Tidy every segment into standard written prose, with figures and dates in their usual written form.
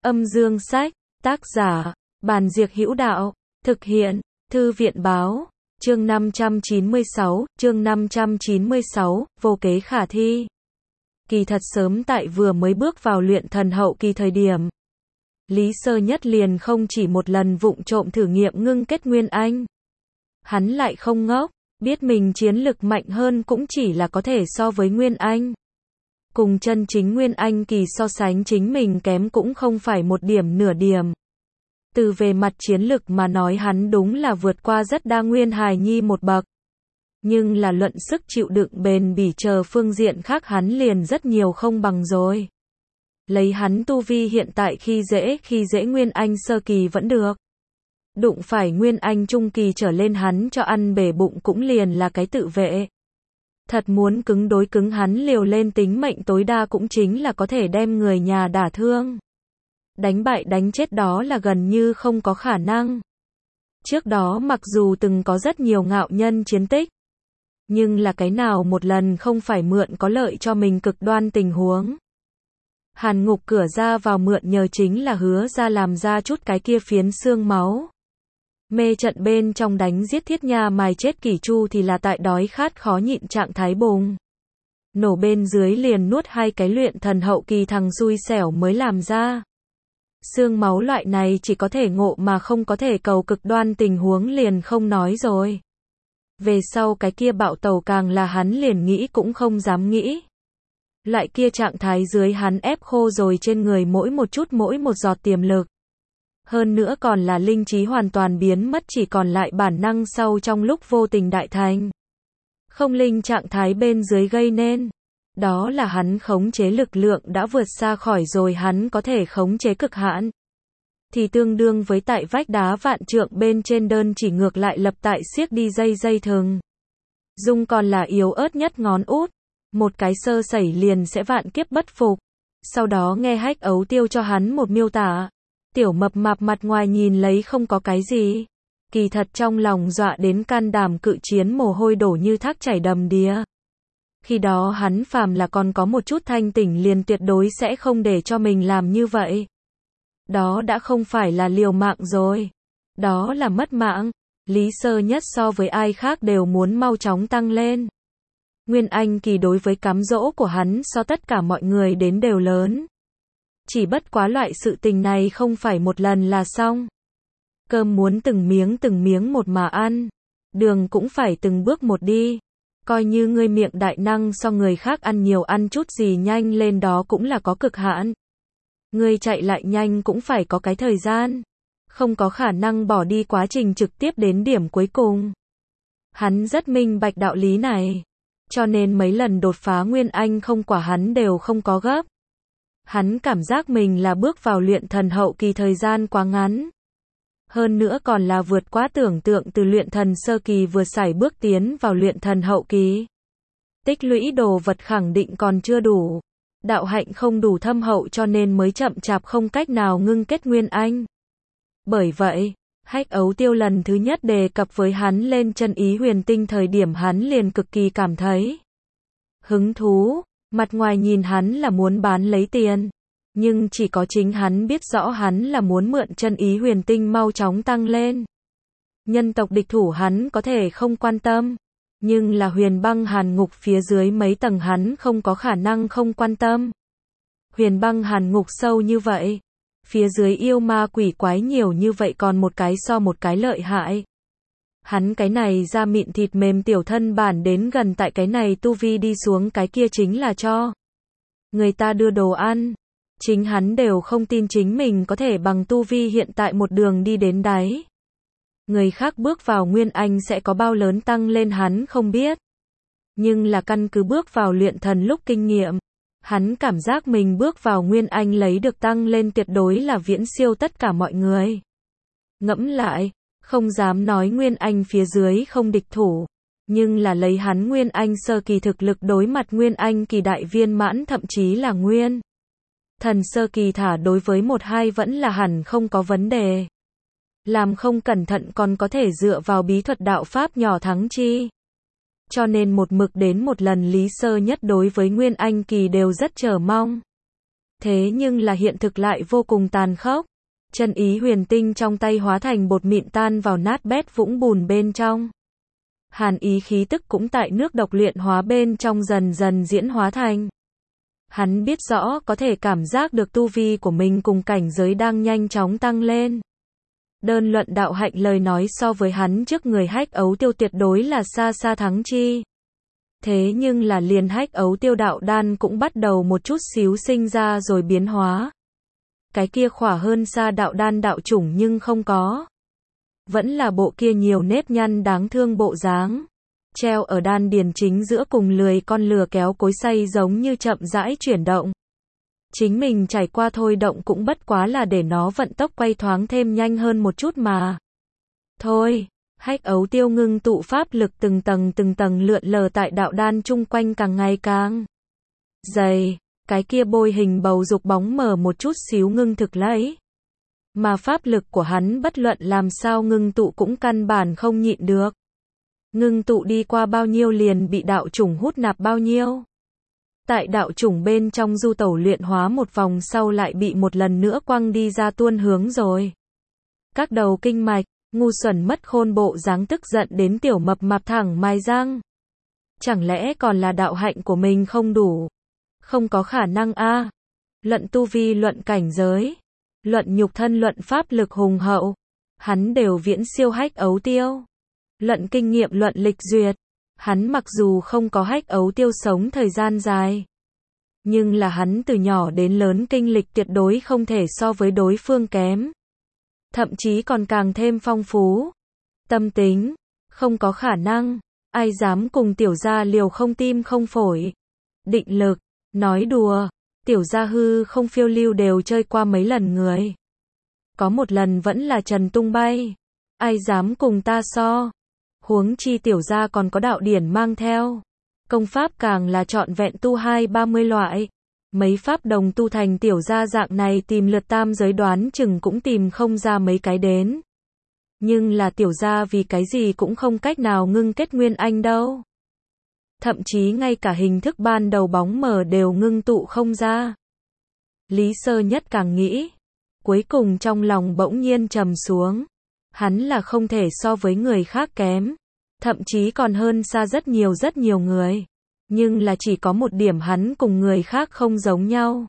Âm dương sách, tác giả, Bàn Diệc Hữu Đạo, thực hiện, Thư viện báo, chương 596, vô kế khả thi. Kỳ thật sớm tại vừa mới bước vào luyện thần hậu kỳ thời điểm, Lý Sơ Nhất liền không chỉ một lần vụng trộm thử nghiệm ngưng kết Nguyên Anh. Hắn lại không ngốc, biết mình chiến lực mạnh hơn cũng chỉ là có thể so với Nguyên Anh. Cùng chân chính Nguyên Anh kỳ so sánh chính mình kém cũng không phải một điểm nửa điểm. Từ về mặt chiến lực mà nói hắn đúng là vượt qua rất đa Nguyên hài nhi một bậc. Nhưng là luận sức chịu đựng bền bỉ chờ phương diện khác hắn liền rất nhiều không bằng rồi. Lấy hắn tu vi hiện tại khi dễ Nguyên Anh sơ kỳ vẫn được. Đụng phải Nguyên Anh trung kỳ trở lên hắn cho ăn bể bụng cũng liền là cái tự vệ. Thật muốn cứng đối cứng hắn liều lên tính mệnh tối đa cũng chính là có thể đem người nhà đả thương. Đánh bại đánh chết đó là gần như không có khả năng. Trước đó mặc dù từng có rất nhiều ngạo nhân chiến tích, nhưng là cái nào một lần không phải mượn có lợi cho mình cực đoan tình huống. Hàn Ngục cửa ra vào mượn nhờ chính là hứa ra làm ra chút cái kia phiến xương máu. Mê trận bên trong đánh giết Thiết Nha mài chết Kỷ Chu thì là tại đói khát khó nhịn trạng thái bùng. Nổ bên dưới liền nuốt hai cái luyện thần hậu kỳ thằng xui xẻo mới làm ra. Xương máu loại này chỉ có thể ngộ mà không có thể cầu cực đoan tình huống liền không nói rồi. Về sau cái kia bạo tẩu càng là hắn liền nghĩ cũng không dám nghĩ. Loại kia trạng thái dưới hắn ép khô rồi trên người mỗi một giọt tiềm lực. Hơn nữa còn là linh trí hoàn toàn biến mất chỉ còn lại bản năng sau trong lúc vô tình đại thành. Không linh trạng thái bên dưới gây nên. Đó là hắn khống chế lực lượng đã vượt xa khỏi rồi hắn có thể khống chế cực hạn. Thì tương đương với tại vách đá vạn trượng bên trên đơn chỉ ngược lại lập tại siết đi dây thừng. Dung còn là yếu ớt nhất ngón út. Một cái sơ sẩy liền sẽ vạn kiếp bất phục. Sau đó nghe Hách Ấu Tiêu cho hắn một miêu tả. Tiểu mập mạp mặt ngoài nhìn lấy không có cái gì. Kỳ thật trong lòng dọa đến can đảm cự chiến mồ hôi đổ như thác chảy đầm đìa. Khi đó hắn phàm là còn có một chút thanh tỉnh liền tuyệt đối sẽ không để cho mình làm như vậy. Đó đã không phải là liều mạng rồi. Đó là mất mạng. Lý Sơ Nhất so với ai khác đều muốn mau chóng tăng lên. Nguyên Anh kỳ đối với cám dỗ của hắn so tất cả mọi người đến đều lớn. Chỉ bất quá loại sự tình này không phải một lần là xong. Cơm muốn từng miếng một mà ăn. Đường cũng phải từng bước một đi. Coi như ngươi miệng đại năng so người khác ăn nhiều ăn chút gì nhanh lên đó cũng là có cực hạn. Ngươi chạy lại nhanh cũng phải có cái thời gian. Không có khả năng bỏ đi quá trình trực tiếp đến điểm cuối cùng. Hắn rất minh bạch đạo lý này. Cho nên mấy lần đột phá Nguyên Anh không quả hắn đều không có gấp. Hắn cảm giác mình là bước vào luyện thần hậu kỳ thời gian quá ngắn. Hơn nữa còn là vượt quá tưởng tượng từ luyện thần sơ kỳ vừa sải bước tiến vào luyện thần hậu kỳ. Tích lũy đồ vật khẳng định còn chưa đủ. Đạo hạnh không đủ thâm hậu cho nên mới chậm chạp không cách nào ngưng kết Nguyên Anh. Bởi vậy, Hách Ấu Tiêu lần thứ nhất đề cập với hắn lên chân ý huyền tinh thời điểm hắn liền cực kỳ cảm thấy hứng thú. Mặt ngoài nhìn hắn là muốn bán lấy tiền. Nhưng chỉ có chính hắn biết rõ hắn là muốn mượn chân ý huyền tinh mau chóng tăng lên. Nhân tộc địch thủ hắn có thể không quan tâm. Nhưng là Huyền Băng Hàn Ngục phía dưới mấy tầng hắn không có khả năng không quan tâm. Huyền Băng Hàn Ngục sâu như vậy. Phía dưới yêu ma quỷ quái nhiều như vậy còn một cái so một cái lợi hại. Hắn cái này da mịn thịt mềm tiểu thân bản đến gần tại cái này tu vi đi xuống cái kia chính là cho người ta đưa đồ ăn. Chính hắn đều không tin chính mình có thể bằng tu vi hiện tại một đường đi đến đáy. Người khác bước vào Nguyên Anh sẽ có bao lớn tăng lên hắn không biết. Nhưng là căn cứ bước vào luyện thần lúc kinh nghiệm. Hắn cảm giác mình bước vào Nguyên Anh lấy được tăng lên tuyệt đối là viễn siêu tất cả mọi người. Ngẫm lại, không dám nói Nguyên Anh phía dưới không địch thủ. Nhưng là lấy hắn Nguyên Anh sơ kỳ thực lực đối mặt Nguyên Anh kỳ đại viên mãn thậm chí là Nguyên thần sơ kỳ thả đối với 1-2 vẫn là hẳn không có vấn đề. Làm không cẩn thận còn có thể dựa vào bí thuật đạo pháp nhỏ thắng chi. Cho nên một mực đến một lần Lý Sơ Nhất đối với Nguyên Anh kỳ đều rất chờ mong. Thế nhưng là hiện thực lại vô cùng tàn khốc. Chân ý huyền tinh trong tay hóa thành bột mịn tan vào nát bét vũng bùn bên trong. Hàn ý khí tức cũng tại nước độc luyện hóa bên trong dần dần diễn hóa thành. Hắn biết rõ có thể cảm giác được tu vi của mình cùng cảnh giới đang nhanh chóng tăng lên. Đơn luận đạo hạnh lời nói so với hắn trước người Hách Ấu Tiêu tuyệt đối là xa xa thắng chi. Thế nhưng là liền Hách Ấu Tiêu đạo đan cũng bắt đầu một chút xíu sinh ra rồi biến hóa. Cái kia khỏa hơn xa đạo đan đạo chủng nhưng không có. Vẫn là bộ kia nhiều nếp nhăn đáng thương bộ dáng. Treo ở đan điền chính giữa cùng lười con lừa kéo cối xay giống như chậm rãi chuyển động. Chính mình trải qua thôi động cũng bất quá là để nó vận tốc quay thoáng thêm nhanh hơn một chút mà. Thôi, Hách Ấu Tiêu ngưng tụ pháp lực từng tầng lượn lờ tại đạo đan chung quanh càng ngày càng dày, cái kia bôi hình bầu dục bóng mở một chút xíu ngưng thực lấy. Mà pháp lực của hắn bất luận làm sao ngưng tụ cũng căn bản không nhịn được. Ngưng tụ đi qua bao nhiêu liền bị đạo chủng hút nạp bao nhiêu. Tại đạo chủng bên trong du tẩu luyện hóa một vòng sau lại bị một lần nữa quăng đi ra tuôn hướng rồi. Các đầu kinh mạch, ngu xuẩn mất khôn bộ dáng tức giận đến tiểu mập mạp thẳng mai răng. Chẳng lẽ còn là đạo hạnh của mình không đủ? Không có khả năng a. Luận tu vi luận cảnh giới, luận nhục thân luận pháp lực hùng hậu, hắn đều viễn siêu Hách Ấu Tiêu. Luận kinh nghiệm luận lịch duyệt, hắn mặc dù không có Hách Ấu Tiêu sống thời gian dài, nhưng là hắn từ nhỏ đến lớn kinh lịch tuyệt đối không thể so với đối phương kém. Thậm chí còn càng thêm phong phú. Tâm tính, không có khả năng, ai dám cùng tiểu gia liều không tim không phổi. Định lực, nói đùa, tiểu gia hư không phiêu lưu đều chơi qua mấy lần người. Có một lần vẫn là trần tung bay. Ai dám cùng ta so. Huống chi tiểu gia còn có đạo điển mang theo. Công pháp càng là trọn vẹn tu 20-30 loại. Mấy pháp đồng tu thành tiểu gia dạng này tìm lượt tam giới đoán chừng cũng tìm không ra mấy cái đến. Nhưng là tiểu gia vì cái gì cũng không cách nào ngưng kết nguyên anh đâu. Thậm chí ngay cả hình thức ban đầu bóng mờ đều ngưng tụ không ra. Lý Sơ Nhất càng nghĩ, cuối cùng trong lòng bỗng nhiên trầm xuống. Hắn là không thể so với người khác kém, thậm chí còn hơn xa rất nhiều người. Nhưng là chỉ có một điểm hắn cùng người khác không giống nhau.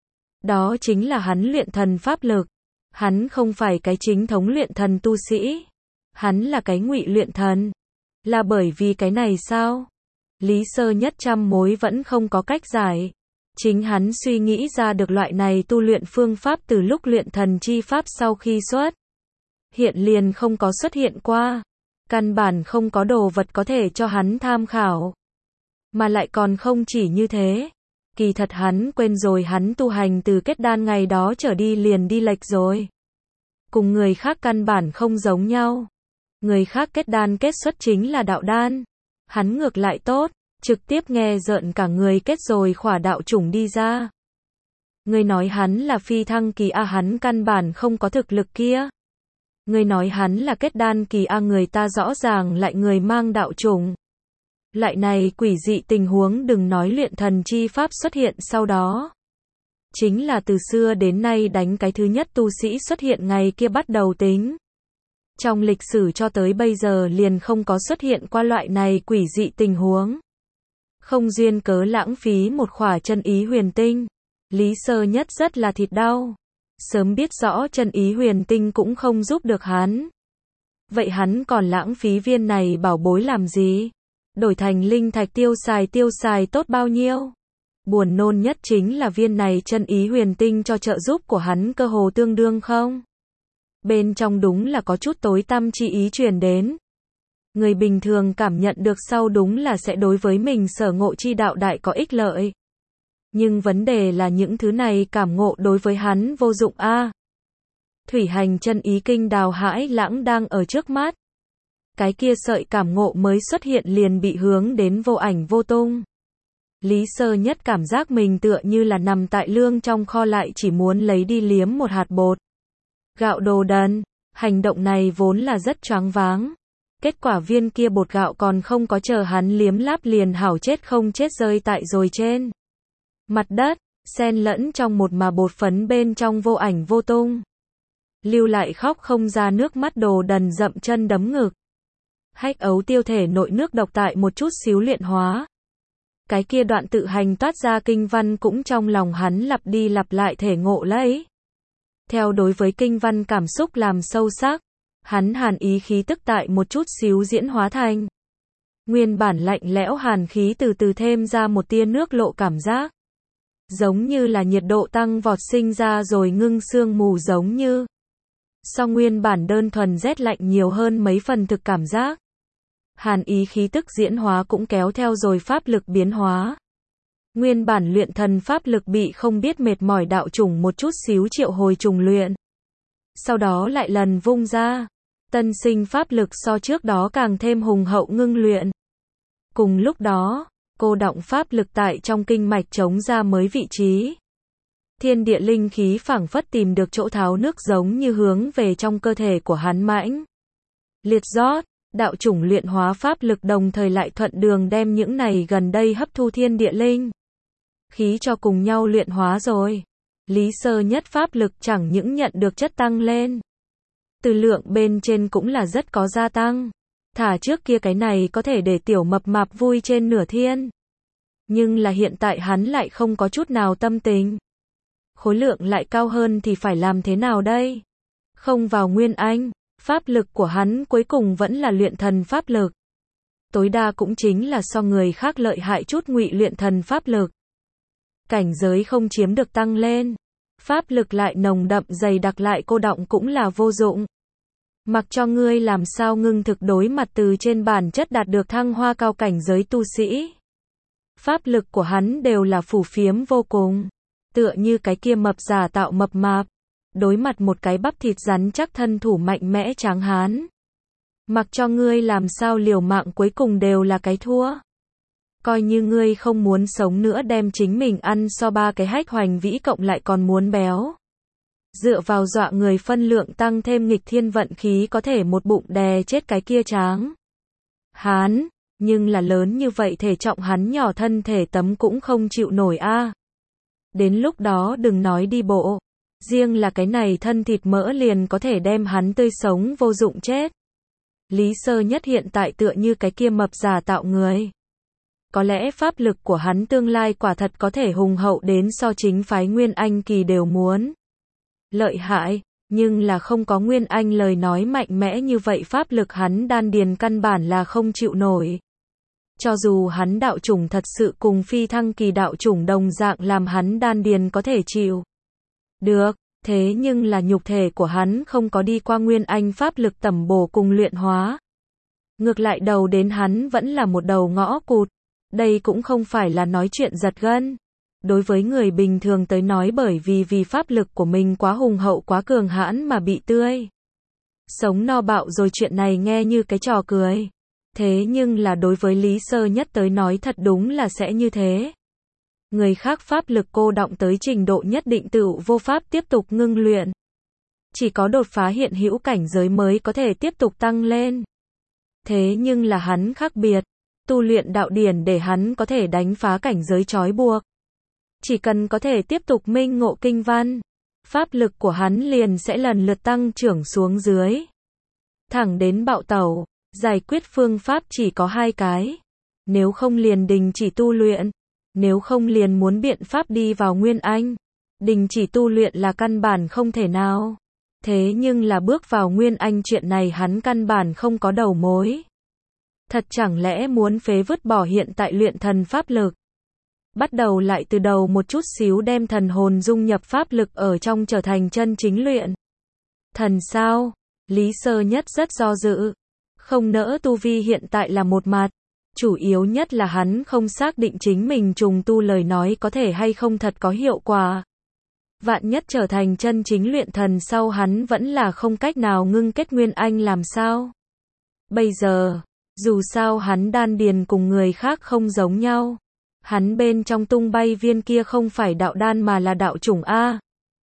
Đó chính là hắn luyện thần pháp lực. Hắn không phải cái chính thống luyện thần tu sĩ. Hắn là cái ngụy luyện thần. Là bởi vì cái này sao? Lý Sơ Nhất trăm mối vẫn không có cách giải. Chính hắn suy nghĩ ra được loại này tu luyện phương pháp từ lúc luyện thần chi pháp sau khi xuất hiện liền không có xuất hiện qua. Căn bản không có đồ vật có thể cho hắn tham khảo. Mà lại còn không chỉ như thế. Kỳ thật hắn quên rồi hắn tu hành từ kết đan ngày đó trở đi liền đi lệch rồi. Cùng người khác căn bản không giống nhau. Người khác kết đan kết xuất chính là đạo đan. Hắn ngược lại tốt, trực tiếp nghe rợn cả người kết rồi khỏa đạo chủng đi ra. Người nói hắn là phi thăng kỳ a hắn căn bản không có thực lực kia. Người nói hắn là kết đan kỳ a người ta rõ ràng lại người mang đạo chủng. Lại này quỷ dị tình huống đừng nói luyện thần chi pháp xuất hiện sau đó. Chính là từ xưa đến nay đánh cái thứ nhất tu sĩ xuất hiện ngày kia bắt đầu tính. Trong lịch sử cho tới bây giờ liền không có xuất hiện qua loại này quỷ dị tình huống. Không duyên cớ lãng phí một khỏa chân ý huyền tinh. Lý Sơ Nhất rất là thịt đau. Sớm biết rõ chân ý huyền tinh cũng không giúp được hắn. Vậy hắn còn lãng phí viên này bảo bối làm gì? Đổi thành linh thạch tiêu xài tốt bao nhiêu? Buồn nôn nhất chính là viên này chân ý huyền tinh cho trợ giúp của hắn cơ hồ tương đương không? Bên trong đúng là có chút tối tăm chi ý truyền đến. Người bình thường cảm nhận được sau đúng là sẽ đối với mình sở ngộ chi đạo đại có ích lợi. Nhưng vấn đề là những thứ này cảm ngộ đối với hắn vô dụng a. Thủy hành chân ý kinh đào hãi lãng đang ở trước mắt. Cái kia sợi cảm ngộ mới xuất hiện liền bị hướng đến vô ảnh vô tung. Lý Sơ Nhất cảm giác mình tựa như là nằm tại lương trong kho lại chỉ muốn lấy đi liếm một hạt bột gạo đồ đần. Hành động này vốn là rất choáng váng. Kết quả viên kia bột gạo còn không có chờ hắn liếm láp liền hảo chết không chết rơi tại rồi trên mặt đất. xen lẫn trong một mà bột phấn bên trong vô ảnh vô tung. Lưu lại khóc không ra nước mắt đồ đần dậm chân đấm ngực. Hách ấu tiêu thể nội nước độc tại một chút xíu luyện hóa. Cái kia đoạn tự hành toát ra kinh văn cũng trong lòng hắn lặp đi lặp lại thể ngộ lấy. Theo đối với kinh văn cảm xúc làm sâu sắc, hắn hàn ý khí tức tại một chút xíu diễn hóa thành. Nguyên bản lạnh lẽo hàn khí từ từ thêm ra một tia nước lộ cảm giác. Giống như là nhiệt độ tăng vọt sinh ra rồi ngưng sương mù giống như. So nguyên bản đơn thuần rét lạnh nhiều hơn mấy phần thực cảm giác. Hàn ý khí tức diễn hóa cũng kéo theo rồi pháp lực biến hóa. Nguyên bản luyện thần pháp lực bị không biết mệt mỏi đạo chủng một chút xíu triệu hồi trùng luyện. Sau đó lại lần vung ra. Tân sinh pháp lực so trước đó càng thêm hùng hậu ngưng luyện. Cùng lúc đó, cô đọng pháp lực tại trong kinh mạch chống ra mới vị trí. Thiên địa linh khí phảng phất tìm được chỗ tháo nước giống như hướng về trong cơ thể của hắn mãnh liệt rót. Đạo chủng luyện hóa pháp lực đồng thời lại thuận đường đem những này gần đây hấp thu thiên địa linh khí cho cùng nhau luyện hóa rồi. Lý Sơ Nhất pháp lực chẳng những nhận được chất tăng lên, từ lượng bên trên cũng là rất có gia tăng. Thả trước kia cái này có thể để tiểu mập mạp vui trên nửa thiên. Nhưng là hiện tại hắn lại không có chút nào tâm tình. Khối lượng lại cao hơn thì phải làm thế nào đây? Không vào Nguyên Anh, pháp lực của hắn cuối cùng vẫn là luyện thần pháp lực. Tối đa cũng chính là so người khác lợi hại chút ngụy luyện thần pháp lực. Cảnh giới không chiếm được tăng lên. Pháp lực lại nồng đậm dày đặc lại cô đọng cũng là vô dụng. Mặc cho ngươi làm sao ngưng thực đối mặt từ trên bản chất đạt được thăng hoa cao cảnh giới tu sĩ. Pháp lực của hắn đều là phù phiếm vô cùng. Tựa như cái kia mập giả tạo mập mạp. Đối mặt một cái bắp thịt rắn chắc thân thủ mạnh mẽ tráng hán. Mặc cho ngươi làm sao liều mạng cuối cùng đều là cái thua. Coi như ngươi không muốn sống nữa đem chính mình ăn so ba cái hách hoành vĩ cộng lại còn muốn béo. Dựa vào dọa người phân lượng tăng thêm nghịch thiên vận khí có thể một bụng đè chết cái kia tráng hán, nhưng là lớn như vậy thể trọng hắn nhỏ thân thể tấm cũng không chịu nổi a. Đến lúc đó đừng nói đi bộ, riêng là cái này thân thịt mỡ liền có thể đem hắn tươi sống vô dụng chết. Lý Sơ Nhất hiện tại tựa như cái kia mập giả tạo người. Có lẽ pháp lực của hắn tương lai quả thật có thể hùng hậu đến so chính phái Nguyên Anh kỳ đều muốn. Lợi hại, nhưng là không có Nguyên Anh lời nói mạnh mẽ như vậy pháp lực hắn đan điền căn bản là không chịu nổi. Cho dù hắn đạo chủng thật sự cùng phi thăng kỳ đạo chủng đồng dạng làm hắn đan điền có thể chịu được, thế nhưng là nhục thể của hắn không có đi qua Nguyên Anh pháp lực tẩm bổ cùng luyện hóa. Ngược lại đầu đến hắn vẫn là một đầu ngõ cụt. Đây cũng không phải là nói chuyện giật gân. Đối với người bình thường tới nói bởi vì pháp lực của mình quá hùng hậu quá cường hãn mà bị tươi sống no bạo rồi chuyện này nghe như cái trò cười. Thế nhưng là đối với Lý Sơ Nhất tới nói thật đúng là sẽ như thế. Người khác pháp lực cô đọng tới trình độ nhất định tựu vô pháp tiếp tục ngưng luyện. Chỉ có đột phá hiện hữu cảnh giới mới có thể tiếp tục tăng lên. Thế nhưng là hắn khác biệt. Tu luyện đạo điển để hắn có thể đánh phá cảnh giới trói buộc. Chỉ cần có thể tiếp tục minh ngộ kinh văn, pháp lực của hắn liền sẽ lần lượt tăng trưởng xuống dưới. Thẳng đến bạo tẩu, giải quyết phương pháp chỉ có hai cái. Nếu không liền đình chỉ tu luyện, nếu không liền muốn biện pháp đi vào Nguyên Anh. Đình chỉ tu luyện là căn bản không thể nào. Thế nhưng là bước vào Nguyên Anh chuyện này hắn căn bản không có đầu mối. Thật chẳng lẽ muốn phế vứt bỏ hiện tại luyện thần pháp lực. Bắt đầu lại từ đầu một chút xíu đem thần hồn dung nhập pháp lực ở trong trở thành chân chính luyện thần sao? Lý Sơ Nhất rất do dự. Không nỡ tu vi hiện tại là một mặt. Chủ yếu nhất là hắn không xác định chính mình trùng tu lời nói có thể hay không thật có hiệu quả. Vạn nhất trở thành chân chính luyện thần sau hắn vẫn là không cách nào ngưng kết Nguyên Anh làm sao? Bây giờ, dù sao hắn đan điền cùng người khác không giống nhau. Hắn bên trong tung bay viên kia không phải đạo đan mà là đạo chủng A.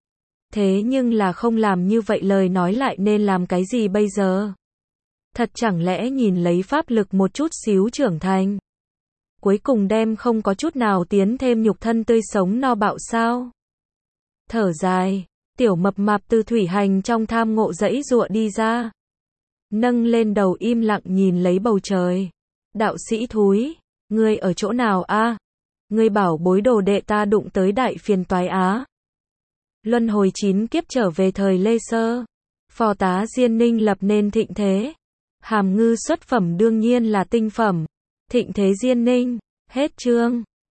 Thế nhưng là không làm như vậy lời nói lại nên làm cái gì bây giờ? Thật chẳng lẽ nhìn lấy pháp lực một chút xíu trưởng thành. cuối cùng đem không có chút nào tiến thêm nhục thân tươi sống no bạo sao. Thở dài, tiểu mập mạp từ thủy hành trong tham ngộ dãy giụa đi ra. Nâng lên đầu im lặng nhìn lấy bầu trời. Đạo sĩ thúi, ngươi ở chỗ nào a? Ngươi bảo bối đồ đệ ta đụng tới đại phiền toái á. Luân hồi 9 kiếp trở về thời Lê Sơ. Phò tá Diên Ninh lập nên thịnh thế. Hàm Ngư xuất phẩm đương nhiên là tinh phẩm. Thịnh thế Diên Ninh, hết chương.